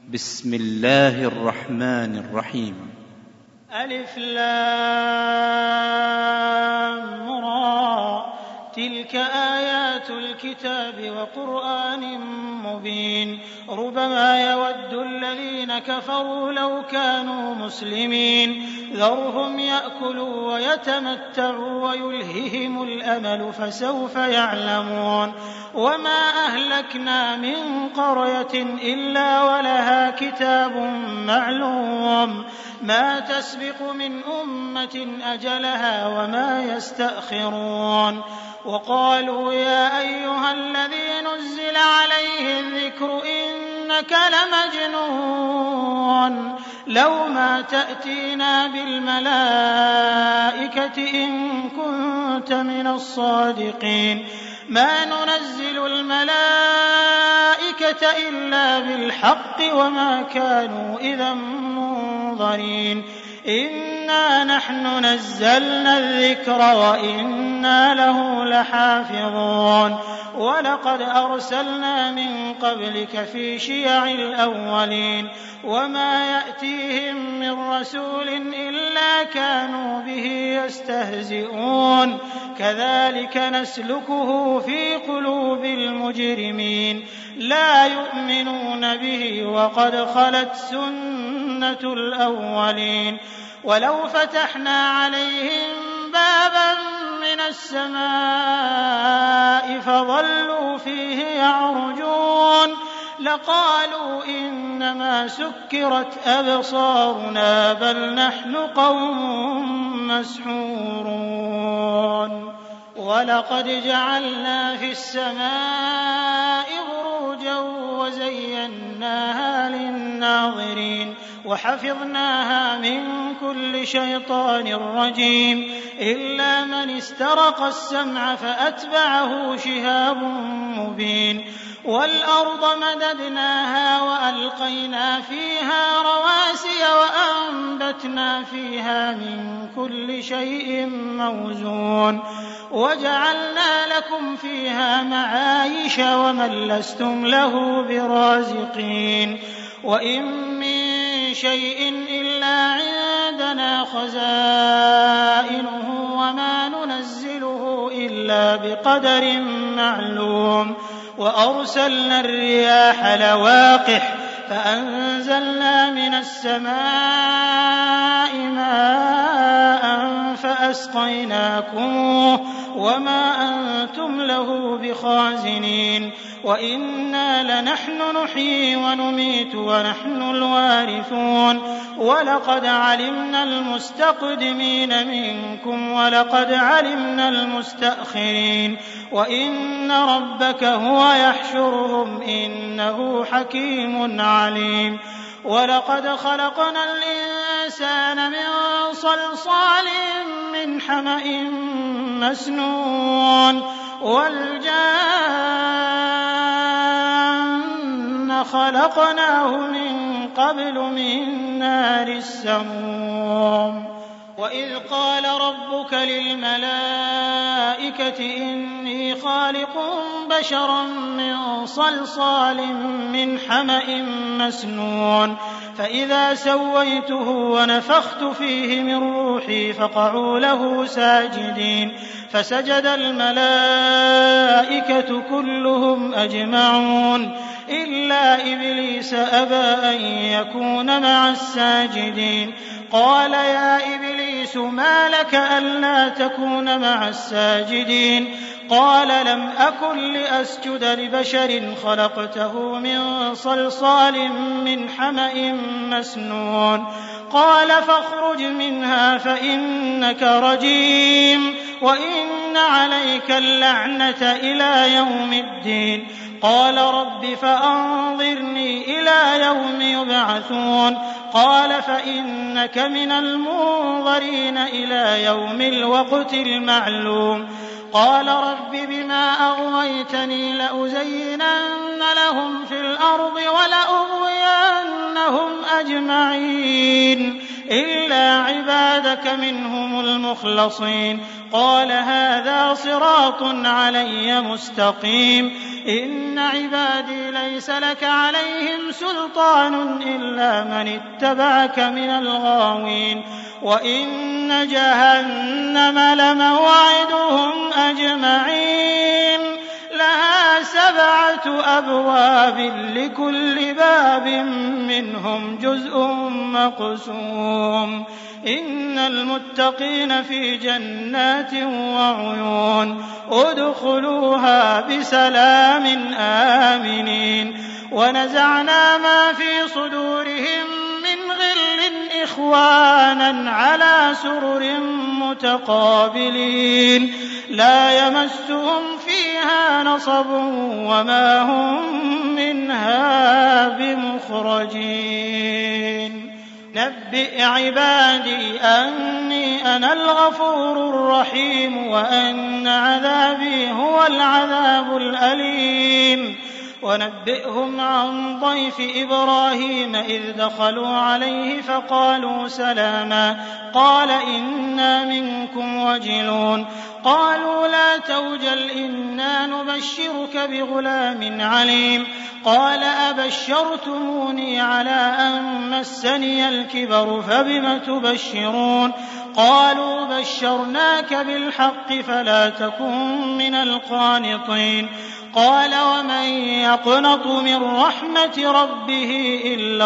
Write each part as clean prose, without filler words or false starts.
بسم الله الرحمن الرحيم. ألف لام را، تلك آيات الكتاب وقرآن مبين. ربما يود الذين كفروا لو كانوا مسلمين، ذرهم يأكلوا ويتمتعوا ويلههم الأمل فسوف يعلمون. وما أهلكنا من قرية إلا ولها كتاب معلوم، ما تسبق من أمة أجلها وما يستأخرون. وقالوا يا أيها الذي نزل عليه الذكر إنك لمجنون، لو ما تأتينا بالملائكة إن كنت من الصادقين. ما ننزل الملائكة إلا بالحق وما كانوا إذا منظرين. إنا نحن نزلنا الذكر وإنا له لحافظون. ولقد أرسلنا من قبلك في شيع الأولين، وما يأتيهم من رسول إلا كانوا به يستهزئون. كذلك نسلكه في قلوب المجرمين، لا يؤمنون به وقد خلت سنة الأولين. ولو فتحنا عليهم بابا من السماء فظلوا فيه يعرجون لقالوا إنما سكرت أبصارنا بل نحن قوم مسحورون. ولقد جعلنا في السماء بروجا وزيناها للناظرين وحفظناها من كل شيطان رجيم إلا من استرق السمع فأتبعه شهاب مبين. والأرض مددناها وألقينا فيها رواسي وأنبتنا فيها من كل شيء موزون وجعلنا لكم فيها معايش ومن لستم له برازقين. وإن من شيء إلا عندنا خزائنه وما ننزله إلا بقدر معلوم. وأرسلنا الرياح لواقح فأنزلنا من السماء ماء فأسقيناكموه وما أنتم له بخازنين. وإنا لنحن نحيي ونميت ونحن الوارثون. ولقد علمنا المستقدمين منكم ولقد علمنا المستأخرين. وإن ربك هو يحشرهم إنه حكيم عليم. ولقد خلقنا الإنسان من صلصال من حمأ مسنون والجان خلقناه من قبل من نار السموم. وإذ قال ربك للملائكة إني خالق بشرا من صلصال من حمأ مسنون فإذا سويته ونفخت فيه من روحي فقعوا له ساجدين فسجد الملائكة كلهم أجمعون إلا إبليس أبى أن يكون مع الساجدين. قال يا إبليس ما لك ألا تكون مع الساجدين؟ قال لم أكن لأسجد لبشر خلقته من صلصال من حمأ مسنون. قال فاخرج منها فإنك رجيم وإن عليك اللعنة إلى يوم الدين. قال رب فأنظرني إلى يوم يبعثون. قال فإنك من المنظرين إلى يوم الوقت المعلوم. قال رب بما أغويتني لأزينن لهم في الأرض ولأغوينهم أجمعين إلا عبادك منهم المخلصين. قال هذا صراط علي مستقيم. إن عبادي ليس لك عليهم سلطان إلا من اتبعك من الغاوين وإن جهنم لموعدهم أجمعين لها 7 أبواب لكل باب منهم جزء مقسوم إن المتقين في جنات وعيون ادخلوها بسلام آمنين ونزعنا ما في صدورهم من غل إخوانا على سرر متقابلين لا يمسهم فيها نصب وما هم منها بمخرجين نبئ عبادي أني أنا الغفور الرحيم وأن عذابي هو العذاب الأليم ونبئهم عن ضيف إبراهيم إذ دخلوا عليه فقالوا سلاما قال إنا منكم وجلون قالوا لا توجل إنا نبشرك بغلام عليم قال أبشرتموني على أن مسني الكبر فبم تبشرون قالوا بشرناك بالحق فلا تكن من القانطين قال ومن يقنط من رحمة ربه إلا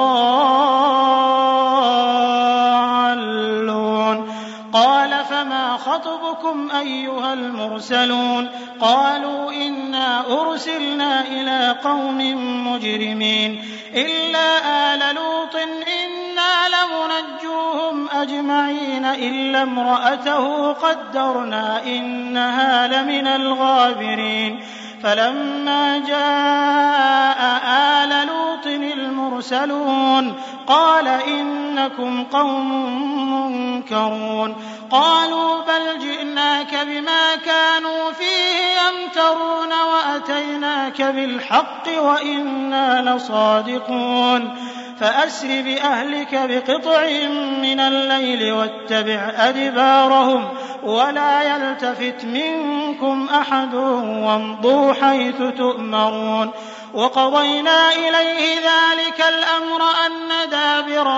الضالون قال فما خطبكم أيها المرسلون قالوا إنا أرسلنا إلى قوم مجرمين إلا آل لوط إنا لمنجوهم أجمعين إلا امرأته قدرنا إنها لمن الغابرين فلما جاء آل لوط المرسلون قال إنكم قوم منكرون قالوا بل جئناك بما كانوا فيه يمترون وأتيناك بالحق وإنا لصادقون فأسر بأهلك بقطع من الليل واتبع أدبارهم ولا يلتفت منكم أحد وامضوا حيث تؤمرون وقضينا إليه ذلك الأمر أن دابر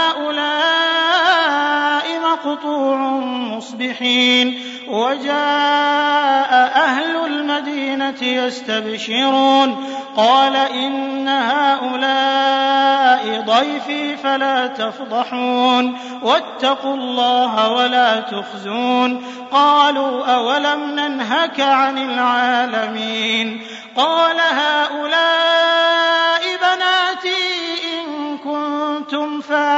هؤلاء مقطوع مصبحين وجاء أهل المدينة يستبشرون قال إن هؤلاء ضيفي فلا تفضحون واتقوا الله ولا تخزون قالوا أولم ننهك عن العالمين قال هؤلاء بناتي إن كنتم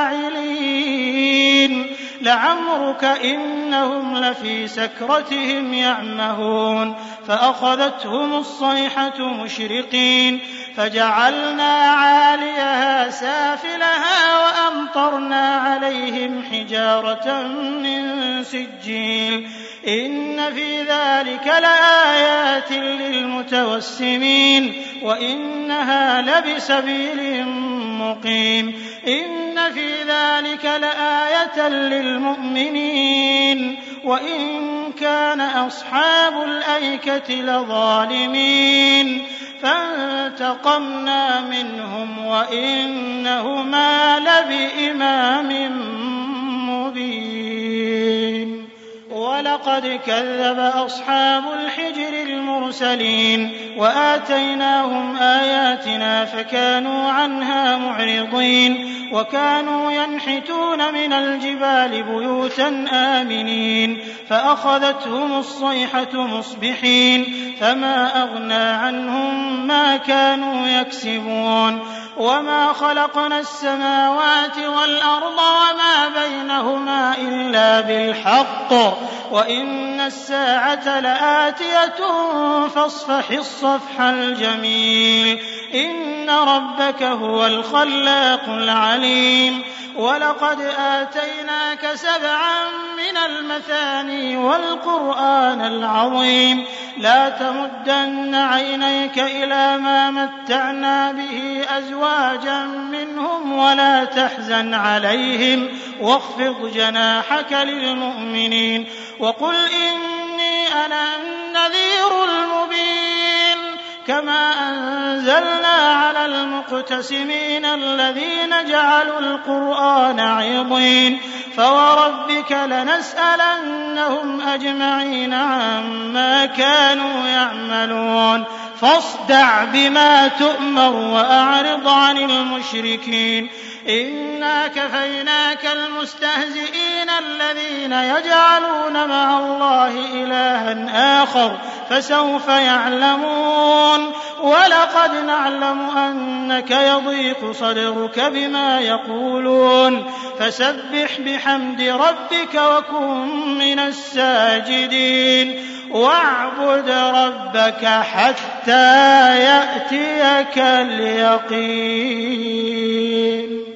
فاعلين لعمرك إنهم لفي سكرتهم يعمهون فأخذتهم الصيحة مشرقين فجعلنا عاليها سافلها وأمطرنا عليهم حجارة من سجيل إن في ذلك لآيات للمتوسمين وإنها لبسبيل مقيم إن في ذلك لآية للمؤمنين وإن كان أصحاب الأيكة لظالمين فانتقمنا منهم وإنهما لبإمام مبين ولقد كذب أصحاب الحجر المرسلين وآتيناهم آياتنا فكانوا عنها معرضين وكانوا ينحتون من الجبال بيوتا آمنين فأخذتهم الصيحة مصبحين فما أغنى عنهم ما كانوا يكسبون وما خلقنا السماوات والأرض وما بينهما إلا بالحق وإن الساعة لآتية فاصفح الصفح الجميل إن ربك هو الخلاق العليم ولقد آتيناك 7 من المثاني والقرآن العظيم لا تمدن عينيك إلى ما متعنا به أزواجا منهم ولا تحزن عليهم واخفض جناحك للمؤمنين وقل إني أنا النذير المبين كما أنزلنا على المقتسمين الذين جعلوا القرآن عضين فوربك لنسألنهم أجمعين عما كانوا يعملون فاصدع بما تؤمر وأعرض عن المشركين إنا كفيناك المستهزئين الذين يجعلون مع الله إلها آخر فسوف يعلمون ولقد نعلم أنك يضيق صدرك بما يقولون فسبح بحمد ربك وكن من الساجدين واعبد ربك حتى يأتيك اليقين.